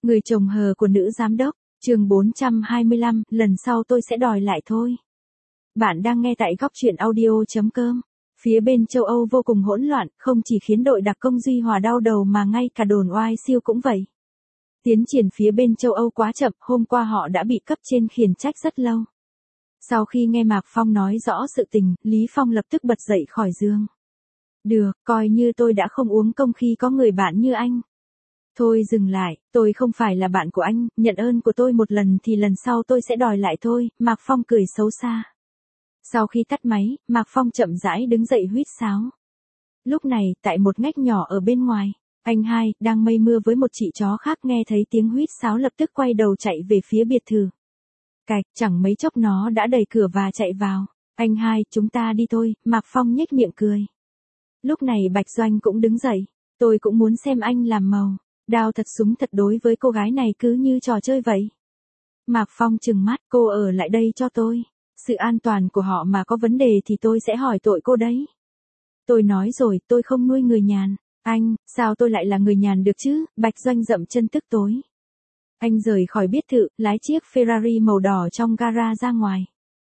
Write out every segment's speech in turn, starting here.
Người chồng hờ của nữ giám đốc, chương 425, lần sau tôi sẽ đòi lại thôi. Bạn đang nghe tại góc chuyện audio.com. Phía bên châu Âu vô cùng hỗn loạn, không chỉ khiến đội đặc công Duy Hòa đau đầu mà ngay cả đồn oai siêu cũng vậy. Tiến triển phía bên châu Âu quá chậm, hôm qua họ đã bị cấp trên khiển trách rất lâu. Sau khi nghe Mạc Phong nói rõ sự tình, Lý Phong lập tức bật dậy khỏi giường. Được, coi như tôi đã không uống công khi có người bạn như anh. Thôi dừng lại, tôi không phải là bạn của anh, nhận ơn của tôi một lần thì lần sau tôi sẽ đòi lại thôi, Mạc Phong cười xấu xa. Sau khi tắt máy, Mạc Phong chậm rãi đứng dậy huýt sáo. Lúc này, tại một ngách nhỏ ở bên ngoài, anh hai, đang mây mưa với một chị chó khác nghe thấy tiếng huýt sáo lập tức quay đầu chạy về phía biệt thự. Cạch, chẳng mấy chốc nó đã đẩy cửa và chạy vào. Anh hai, chúng ta đi thôi, Mạc Phong nhếch miệng cười. Lúc này Bạch Doanh cũng đứng dậy. Tôi cũng muốn xem anh làm màu. Đao thật súng thật đối với cô gái này cứ như trò chơi vậy. Mạc Phong trừng mắt, cô ở lại đây cho tôi. Sự an toàn của họ mà có vấn đề thì tôi sẽ hỏi tội cô đấy. Tôi nói rồi, tôi không nuôi người nhàn. Anh, sao tôi lại là người nhàn được chứ? Bạch Doanh dậm chân tức tối. Anh rời khỏi biệt thự, lái chiếc Ferrari màu đỏ trong gara ra ngoài.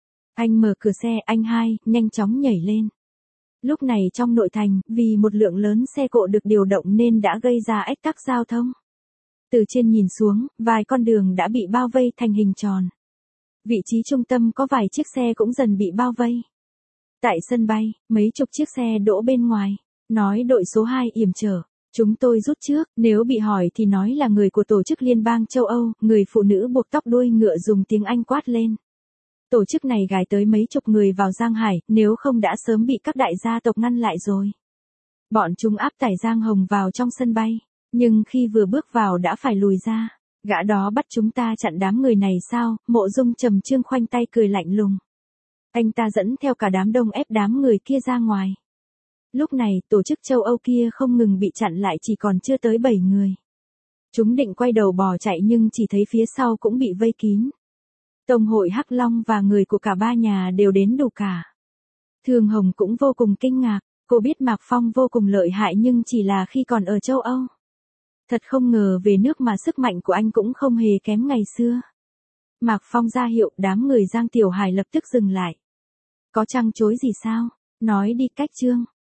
Anh mở cửa xe, anh hai, nhanh chóng nhảy lên. Lúc này trong nội thành, vì một lượng lớn xe cộ được điều động nên đã gây ra ách tắc giao thông. Từ trên nhìn xuống, vài con đường đã bị bao vây thành hình tròn. Vị trí trung tâm có vài chiếc xe cũng dần bị bao vây. Tại sân bay, mấy chục chiếc xe đỗ bên ngoài. Nói đội số 2 yểm trở. Chúng tôi rút trước, nếu bị hỏi thì nói là người của tổ chức Liên bang châu Âu, người phụ nữ buộc tóc đuôi ngựa dùng tiếng Anh quát lên. Tổ chức này gài tới mấy chục người vào Giang Hải, nếu không đã sớm bị các đại gia tộc ngăn lại rồi. Bọn chúng áp tải Giang Hồng vào trong sân bay, nhưng khi vừa bước vào đã phải lùi ra. Gã đó bắt chúng ta chặn đám người này sao? Mộ Dung Trầm Trương khoanh tay cười lạnh lùng. Anh ta dẫn theo cả đám đông ép đám người kia ra ngoài. Lúc này, tổ chức châu Âu kia không ngừng bị chặn lại chỉ còn chưa tới 7 người. Chúng định quay đầu bỏ chạy nhưng chỉ thấy phía sau cũng bị vây kín. Tông hội Hắc Long và người của cả ba nhà đều đến đủ cả. Thường Hồng cũng vô cùng kinh ngạc, cô biết Mạc Phong vô cùng lợi hại nhưng chỉ là khi còn ở châu Âu. Thật không ngờ về nước mà sức mạnh của anh cũng không hề kém ngày xưa. Mạc Phong ra hiệu, đám người Giang Tiểu Hải lập tức dừng lại. Có trăng chối gì sao? Nói đi Cách Trương.